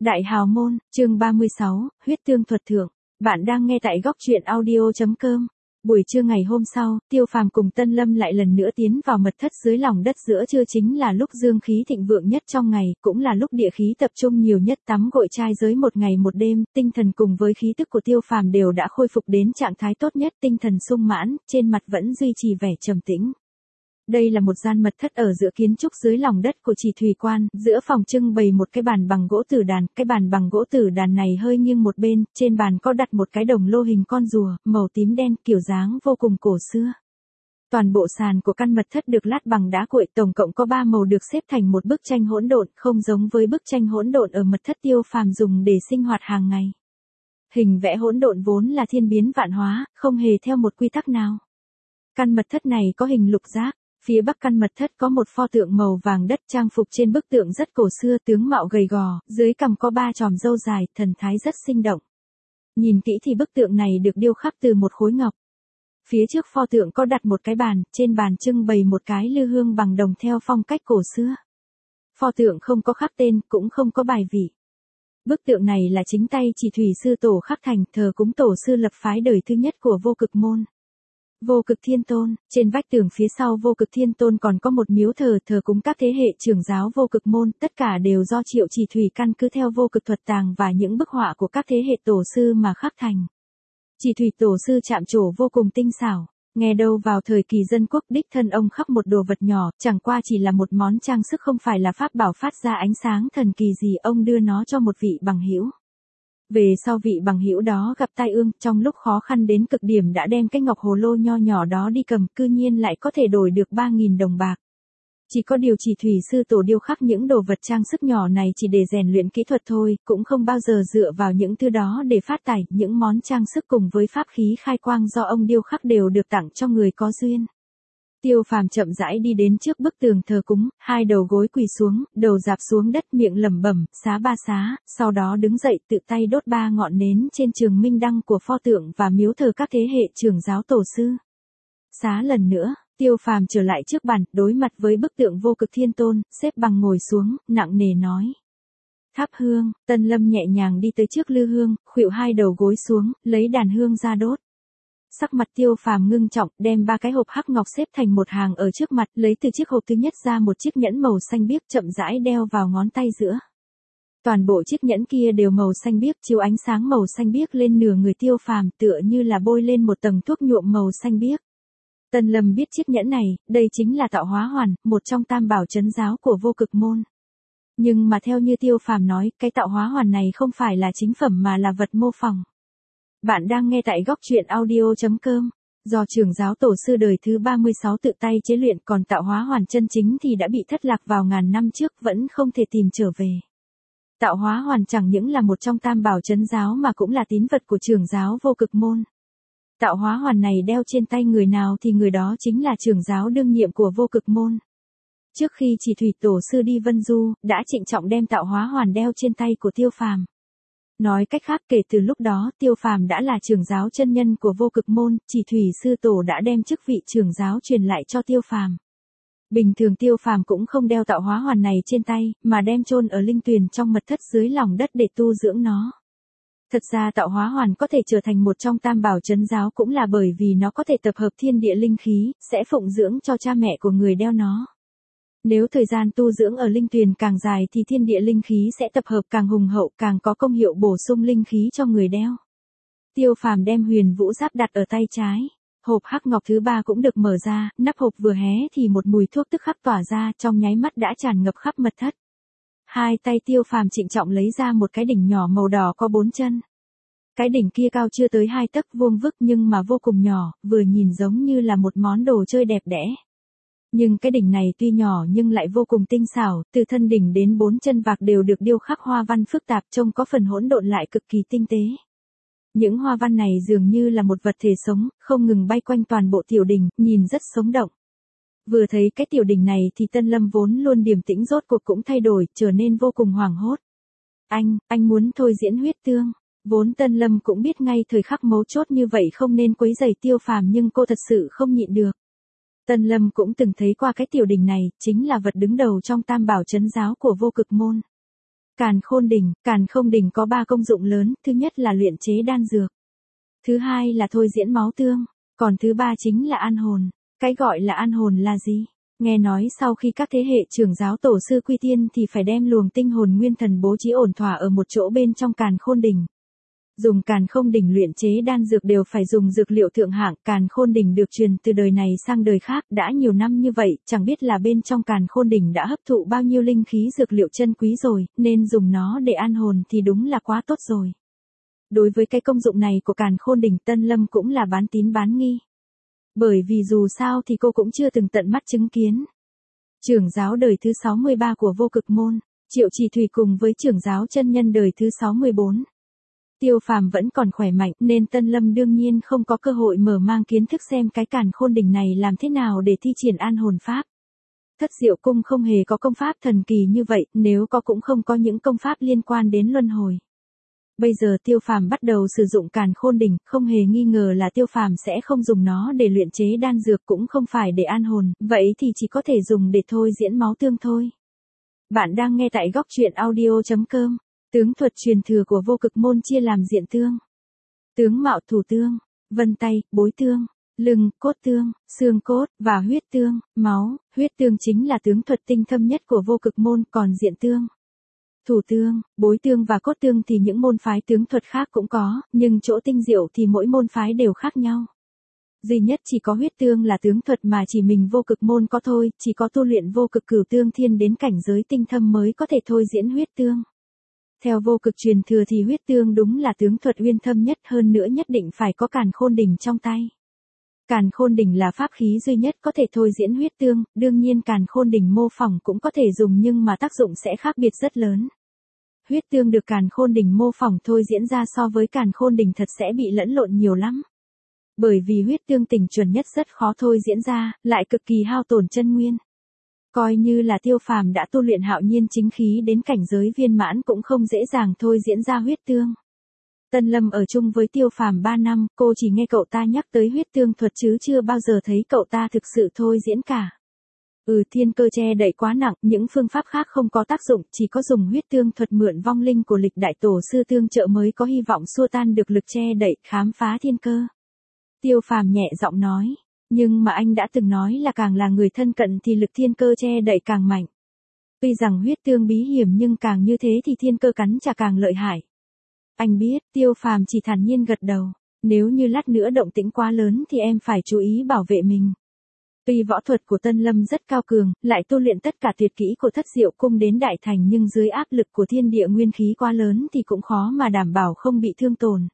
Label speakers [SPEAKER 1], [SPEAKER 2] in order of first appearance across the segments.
[SPEAKER 1] Đại Hào Môn, chương 36, huyết tương thuật thượng. Bạn đang nghe tại góc truyện audio.com. Buổi trưa ngày hôm sau, Tiêu Phàm cùng Tân Lâm lại lần nữa tiến vào mật thất dưới lòng đất. Giữa trưa chính là lúc dương khí thịnh vượng nhất trong ngày, cũng là lúc địa khí tập trung nhiều nhất. Tắm gội trai giới một ngày một đêm, tinh thần cùng với khí tức của Tiêu Phàm đều đã khôi phục đến trạng thái tốt nhất, tinh thần sung mãn, trên mặt vẫn duy trì vẻ trầm tĩnh. Đây là một gian mật thất ở giữa kiến trúc dưới lòng đất của Chỉ Thủy Quan, giữa phòng trưng bày một cái bàn bằng gỗ tử đàn, cái bàn bằng gỗ tử đàn này hơi nghiêng một bên, trên bàn có đặt một cái đồng lô hình con rùa, màu tím đen, kiểu dáng vô cùng cổ xưa. Toàn bộ sàn của căn mật thất được lát bằng đá cuội, tổng cộng có 3 màu được xếp thành một bức tranh hỗn độn, không giống với bức tranh hỗn độn ở mật thất Tiêu Phàm dùng để sinh hoạt hàng ngày. Hình vẽ hỗn độn vốn là thiên biến vạn hóa, không hề theo một quy tắc nào. Căn mật thất này có hình lục giác. Phía bắc căn mật thất có một pho tượng màu vàng đất, trang phục trên bức tượng rất cổ xưa, tướng mạo gầy gò, dưới cằm có 3 chòm râu dài, thần thái rất sinh động. Nhìn kỹ thì bức tượng này được điêu khắc từ một khối ngọc. Phía trước pho tượng có đặt một cái bàn, trên bàn trưng bày một cái lư hương bằng đồng theo phong cách cổ xưa. Pho tượng không có khắc tên, cũng không có bài vị. Bức tượng này là chính tay Chỉ Thủy sư tổ khắc thành, thờ cúng tổ sư lập phái đời thứ nhất của Vô Cực môn. Vô Cực Thiên Tôn, trên vách tường phía sau Vô Cực Thiên Tôn còn có một miếu thờ cúng các thế hệ trưởng giáo Vô Cực môn, tất cả đều do Triệu Chỉ Thủy căn cứ theo vô cực thuật tàng và những bức họa của các thế hệ tổ sư mà khắc thành. Chỉ Thủy tổ sư chạm trổ vô cùng tinh xảo, nghe đâu vào thời kỳ dân quốc đích thân ông khắc một đồ vật nhỏ, chẳng qua chỉ là một món trang sức, không phải là pháp bảo phát ra ánh sáng thần kỳ gì, ông đưa nó cho một vị bằng hữu. Về sau vị bằng hữu đó gặp tai ương, trong lúc khó khăn đến cực điểm đã đem cái ngọc hồ lô nho nhỏ đó đi cầm, cư nhiên lại có thể đổi được 3.000 đồng bạc. Chỉ có điều Chỉ Thủy sư tổ điêu khắc những đồ vật trang sức nhỏ này chỉ để rèn luyện kỹ thuật thôi, cũng không bao giờ dựa vào những thứ đó để phát tài. Những món trang sức cùng với pháp khí khai quang do ông điêu khắc đều được tặng cho người có duyên. Tiêu Phàm chậm rãi đi đến trước bức tường thờ cúng, hai đầu gối quỳ xuống, đầu dạp xuống đất, miệng lẩm bẩm, xá ba xá, sau đó đứng dậy tự tay đốt 3 ngọn nến trên trường minh đăng của pho tượng và miếu thờ các thế hệ trưởng giáo tổ sư. Xá lần nữa, Tiêu Phàm trở lại trước bàn, đối mặt với bức tượng Vô Cực Thiên Tôn, xếp bằng ngồi xuống, nặng nề nói. Thắp hương. Tân Lâm nhẹ nhàng đi tới trước lư hương, khuỵu hai đầu gối xuống, lấy đàn hương ra đốt. Sắc mặt Tiêu Phàm ngưng trọng, đem 3 cái hộp hắc ngọc xếp thành một hàng ở trước mặt, lấy từ chiếc hộp thứ nhất ra một chiếc nhẫn màu xanh biếc, chậm rãi đeo vào ngón tay giữa. Toàn bộ chiếc nhẫn kia đều màu xanh biếc, chiếu ánh sáng màu xanh biếc lên nửa người Tiêu Phàm, tựa như là bôi lên một tầng thuốc nhuộm màu xanh biếc. Tân Lâm biết chiếc nhẫn này, đây chính là Tạo Hóa Hoàn, một trong tam bảo trấn giáo của Vô Cực môn. Nhưng mà theo như Tiêu Phàm nói, cái Tạo Hóa Hoàn này không phải là chính phẩm mà là vật mô phỏng. Bạn đang nghe tại góc truyện audio.com. Do trưởng giáo tổ sư đời thứ 36 tự tay chế luyện, còn Tạo Hóa Hoàn chân chính thì đã bị thất lạc vào ngàn năm trước, vẫn không thể tìm trở về. Tạo Hóa Hoàn chẳng những là một trong tam bảo trấn giáo mà cũng là tín vật của trưởng giáo Vô Cực môn. Tạo Hóa Hoàn này đeo trên tay người nào thì người đó chính là trưởng giáo đương nhiệm của Vô Cực môn. Trước khi Chỉ Thủy tổ sư đi Vân Du, đã trịnh trọng đem Tạo Hóa Hoàn đeo trên tay của Tiêu Phàm. Nói cách khác, kể từ lúc đó Tiêu Phàm đã là trưởng giáo chân nhân của Vô Cực môn, Chỉ Thủy sư tổ đã đem chức vị trưởng giáo truyền lại cho Tiêu Phàm. Bình thường Tiêu Phàm cũng không đeo Tạo Hóa Hoàn này trên tay, mà đem chôn ở linh tuyền trong mật thất dưới lòng đất để tu dưỡng nó. Thật ra Tạo Hóa Hoàn có thể trở thành một trong tam bảo trấn giáo cũng là bởi vì nó có thể tập hợp thiên địa linh khí, sẽ phụng dưỡng cho cha mẹ của người đeo nó. Nếu thời gian tu dưỡng ở linh tuyền càng dài thì thiên địa linh khí sẽ tập hợp càng hùng hậu, càng có công hiệu bổ sung linh khí cho người đeo. Tiêu Phàm đem Huyền Vũ Giáp đặt ở tay trái. Hộp hắc ngọc thứ 3 cũng được mở ra, nắp hộp vừa hé thì một mùi thuốc tức khắc tỏa ra, trong nháy mắt đã tràn ngập khắp mật thất. Hai tay Tiêu Phàm trịnh trọng lấy ra một cái đỉnh nhỏ màu đỏ có 4 chân. Cái đỉnh kia cao chưa tới 2 tấc, vuông vức nhưng mà vô cùng nhỏ, vừa nhìn giống như là một món đồ chơi đẹp đẽ. Nhưng cái đỉnh này tuy nhỏ nhưng lại vô cùng tinh xảo, từ thân đỉnh đến 4 chân vạc đều được điêu khắc hoa văn phức tạp, trông có phần hỗn độn lại cực kỳ tinh tế. Những hoa văn này dường như là một vật thể sống, không ngừng bay quanh toàn bộ tiểu đỉnh, nhìn rất sống động. Vừa thấy cái tiểu đỉnh này thì Tân Lâm vốn luôn điềm tĩnh rốt cuộc cũng thay đổi, trở nên vô cùng hoảng hốt. Anh muốn thôi diễn huyết tương. Vốn Tân Lâm cũng biết ngay thời khắc mấu chốt như vậy không nên quấy rầy Tiêu Phàm, nhưng cô thật sự không nhịn được. Tân Lâm cũng từng thấy qua cái tiểu đỉnh này, chính là vật đứng đầu trong tam bảo trấn giáo của Vô Cực môn. Càn khôn đỉnh có 3 công dụng lớn, thứ nhất là luyện chế đan dược. Thứ hai là thôi diễn máu tương, còn thứ ba chính là an hồn. Cái gọi là an hồn là gì? Nghe nói sau khi các thế hệ trưởng giáo tổ sư quy tiên thì phải đem luồng tinh hồn nguyên thần bố trí ổn thỏa ở một chỗ bên trong càn khôn đỉnh. Dùng càn khôn đỉnh luyện chế đan dược đều phải dùng dược liệu thượng hạng, càn khôn đỉnh được truyền từ đời này sang đời khác đã nhiều năm như vậy, chẳng biết là bên trong càn khôn đỉnh đã hấp thụ bao nhiêu linh khí dược liệu chân quý rồi, nên dùng nó để an hồn thì đúng là quá tốt rồi. Đối với cái công dụng này của càn khôn đỉnh, Tân Lâm cũng là bán tín bán nghi. Bởi vì dù sao thì cô cũng chưa từng tận mắt chứng kiến. Trưởng giáo đời thứ 63 của Vô Cực Môn, Triệu Chỉ Thủy cùng với trưởng giáo chân nhân đời thứ 64. Tiêu Phàm vẫn còn khỏe mạnh nên Tân Lâm đương nhiên không có cơ hội mở mang kiến thức xem cái càn khôn đỉnh này làm thế nào để thi triển an hồn pháp. Thất Diệu Cung không hề có công pháp thần kỳ như vậy, nếu có cũng không có những công pháp liên quan đến luân hồi. Bây giờ Tiêu Phàm bắt đầu sử dụng càn khôn đỉnh, không hề nghi ngờ là Tiêu Phàm sẽ không dùng nó để luyện chế đan dược cũng không phải để an hồn, vậy thì chỉ có thể dùng để thôi diễn máu tương thôi. Bạn đang nghe tại góc truyện audio.com. Tướng thuật truyền thừa của Vô Cực Môn chia làm diện tương, tướng mạo, thủ tương, vân tay, bối tương, lưng, cốt tương, xương cốt, và huyết tương, máu. Huyết tương chính là tướng thuật tinh thâm nhất của Vô Cực Môn, còn diện tương, thủ tương, bối tương và cốt tương thì những môn phái tướng thuật khác cũng có, nhưng chỗ tinh diệu thì mỗi môn phái đều khác nhau. Duy nhất chỉ có huyết tương là tướng thuật mà chỉ mình Vô Cực Môn có thôi, chỉ có tu luyện vô cực cửu tương thiên đến cảnh giới tinh thâm mới có thể thôi diễn huyết tương. Theo vô cực truyền thừa thì huyết tương đúng là tướng thuật uyên thâm nhất, hơn nữa nhất định phải có càn khôn đỉnh trong tay. Càn khôn đỉnh là pháp khí duy nhất có thể thôi diễn huyết tương, đương nhiên càn khôn đỉnh mô phỏng cũng có thể dùng nhưng mà tác dụng sẽ khác biệt rất lớn. Huyết tương được càn khôn đỉnh mô phỏng thôi diễn ra so với càn khôn đỉnh thật sẽ bị lẫn lộn nhiều lắm. Bởi vì huyết tương tỉnh chuẩn nhất rất khó thôi diễn ra, lại cực kỳ hao tổn chân nguyên. Coi như là Tiêu Phàm đã tu luyện hạo nhiên chính khí đến cảnh giới viên mãn cũng không dễ dàng thôi diễn ra huyết tương. Tân Lâm ở chung với Tiêu Phàm 3 năm, cô chỉ nghe cậu ta nhắc tới huyết tương thuật chứ chưa bao giờ thấy cậu ta thực sự thôi diễn cả. Thiên cơ che đậy quá nặng, những phương pháp khác không có tác dụng, chỉ có dùng huyết tương thuật mượn vong linh của lịch đại tổ sư tương trợ mới có hy vọng xua tan được lực che đậy, khám phá thiên cơ. Tiêu Phàm nhẹ giọng nói. Nhưng mà anh đã từng nói là càng là người thân cận thì lực thiên cơ che đậy càng mạnh. Tuy rằng huyết tương bí hiểm nhưng càng như thế thì thiên cơ cắn chả càng lợi hại. Anh biết, Tiêu Phàm chỉ thản nhiên gật đầu. Nếu như lát nữa động tĩnh quá lớn thì em phải chú ý bảo vệ mình. Tuy võ thuật của Tân Lâm rất cao cường, lại tu luyện tất cả tuyệt kỹ của Thất Diệu Cung đến đại thành nhưng dưới áp lực của thiên địa nguyên khí quá lớn thì cũng khó mà đảm bảo không bị thương tổn.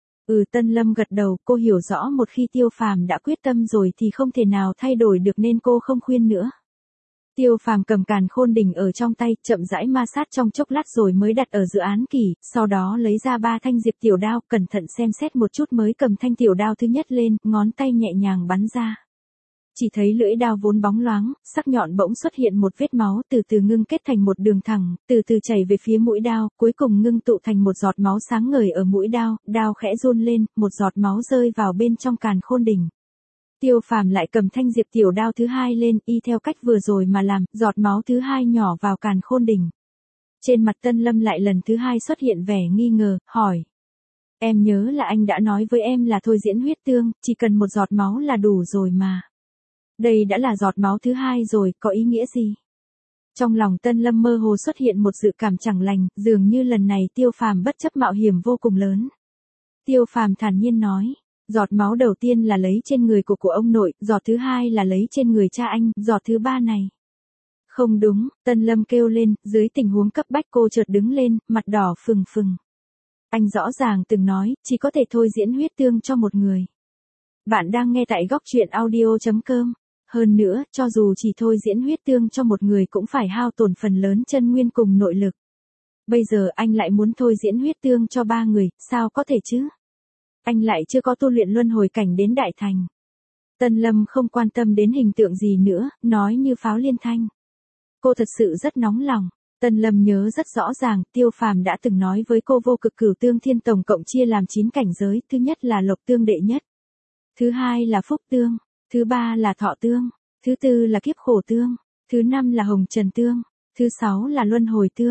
[SPEAKER 1] Tân Lâm gật đầu, cô hiểu rõ một khi Tiêu Phàm đã quyết tâm rồi thì không thể nào thay đổi được nên cô không khuyên nữa. Tiêu Phàm cầm càn khôn đỉnh ở trong tay, chậm rãi ma sát trong chốc lát rồi mới đặt ở giữa án kỷ, sau đó lấy ra 3 thanh diệp tiểu đao, cẩn thận xem xét một chút mới cầm thanh tiểu đao thứ nhất lên, ngón tay nhẹ nhàng bắn ra. Chỉ thấy lưỡi đao vốn bóng loáng, sắc nhọn bỗng xuất hiện một vết máu từ từ ngưng kết thành một đường thẳng, từ từ chảy về phía mũi đao, cuối cùng ngưng tụ thành một giọt máu sáng ngời ở mũi đao, đao khẽ run lên, một giọt máu rơi vào bên trong càn khôn đỉnh. Tiêu Phàm lại cầm thanh diệp tiểu đao thứ hai lên, y theo cách vừa rồi mà làm, giọt máu thứ hai nhỏ vào càn khôn đỉnh. Trên mặt Tân Lâm lại lần thứ hai xuất hiện vẻ nghi ngờ, hỏi. Em nhớ là anh đã nói với em là thôi diễn huyết tương, chỉ cần một giọt máu là đủ rồi mà. Đây đã là giọt máu thứ hai rồi, có ý nghĩa gì? Trong lòng Tân Lâm mơ hồ xuất hiện một dự cảm chẳng lành, dường như lần này Tiêu Phàm bất chấp mạo hiểm vô cùng lớn. Tiêu Phàm thản nhiên nói, giọt máu đầu tiên là lấy trên người của ông nội, giọt thứ hai là lấy trên người cha anh, giọt thứ ba này. Không đúng, Tân Lâm kêu lên, dưới tình huống cấp bách cô chợt đứng lên, mặt đỏ phừng phừng. Anh rõ ràng từng nói, chỉ có thể thôi diễn huyết tương cho một người. Bạn đang nghe tại góc truyện audio.com. Hơn nữa, cho dù chỉ thôi diễn huyết tương cho một người cũng phải hao tổn phần lớn chân nguyên cùng nội lực. Bây giờ anh lại muốn thôi diễn huyết tương cho 3 người, sao có thể chứ? Anh lại chưa có tu luyện luân hồi cảnh đến đại thành. Tân Lâm không quan tâm đến hình tượng gì nữa, nói như pháo liên thanh. Cô thật sự rất nóng lòng. Tân Lâm nhớ rất rõ ràng, Tiêu Phàm đã từng nói với cô vô cực cửu tương thiên tổng cộng chia làm 9 cảnh giới, thứ nhất là lộc tương đệ nhất. Thứ hai là phúc tương. Thứ ba là thọ tương. Thứ tư là kiếp khổ tương. Thứ năm là hồng trần tương. Thứ sáu là luân hồi tương.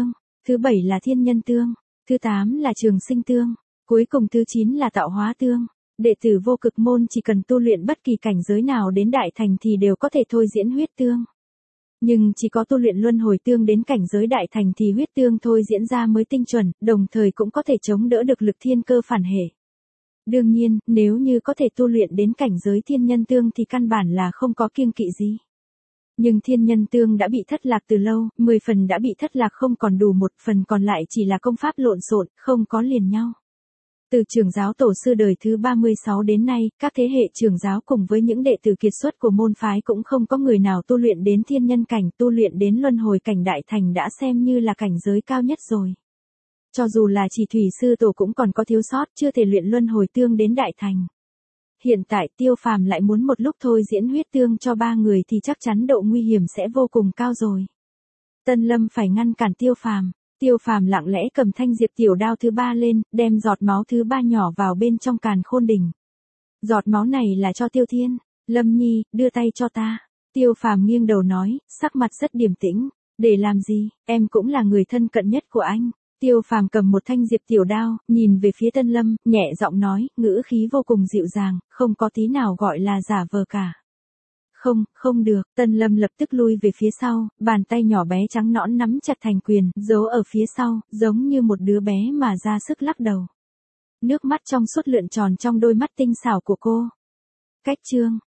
[SPEAKER 1] Thứ 7 là thiên nhân tương. Thứ 8 là trường sinh tương. Cuối cùng thứ 9 là tạo hóa tương. Đệ tử vô cực môn chỉ cần tu luyện bất kỳ cảnh giới nào đến đại thành thì đều có thể thôi diễn huyết tương. Nhưng chỉ có tu luyện luân hồi tương đến cảnh giới đại thành thì huyết tương thôi diễn ra mới tinh chuẩn, đồng thời cũng có thể chống đỡ được lực thiên cơ phản hệ. Đương nhiên, nếu như có thể tu luyện đến cảnh giới thiên nhân tương thì căn bản là không có kiêng kỵ gì. Nhưng thiên nhân tương đã bị thất lạc từ lâu, 10 phần đã bị thất lạc không còn đủ, 1 phần còn lại chỉ là công pháp lộn xộn, không có liền nhau. Từ trưởng giáo tổ sư đời thứ 36 đến nay, các thế hệ trưởng giáo cùng với những đệ tử kiệt xuất của môn phái cũng không có người nào tu luyện đến thiên nhân cảnh, tu luyện đến luân hồi cảnh đại thành đã xem như là cảnh giới cao nhất rồi. Cho dù là chỉ thủy sư tổ cũng còn có thiếu sót, chưa thể luyện luân hồi tương đến đại thành. Hiện tại Tiêu Phàm lại muốn một lúc thôi diễn huyết tương cho 3 người thì chắc chắn độ nguy hiểm sẽ vô cùng cao rồi. Tân Lâm phải ngăn cản Tiêu Phàm. Tiêu Phàm lặng lẽ cầm thanh diệp tiểu đao thứ 3 lên, đem giọt máu thứ 3 nhỏ vào bên trong càn khôn đỉnh. Giọt máu này là cho Tiêu Thiên. Lâm Nhi, đưa tay cho ta. Tiêu Phàm nghiêng đầu nói, sắc mặt rất điềm tĩnh. Để làm gì, em cũng là người thân cận nhất của anh. Tiêu Phàm cầm một thanh diệp tiểu đao, nhìn về phía Tân Lâm, nhẹ giọng nói, ngữ khí vô cùng dịu dàng, không có tí nào gọi là giả vờ cả. Không, không được, Tân Lâm lập tức lui về phía sau, bàn tay nhỏ bé trắng nõn nắm chặt thành quyền, giấu ở phía sau, giống như một đứa bé mà ra sức lắc đầu. Nước mắt trong suốt lượn tròn trong đôi mắt tinh xảo của cô. Cách chương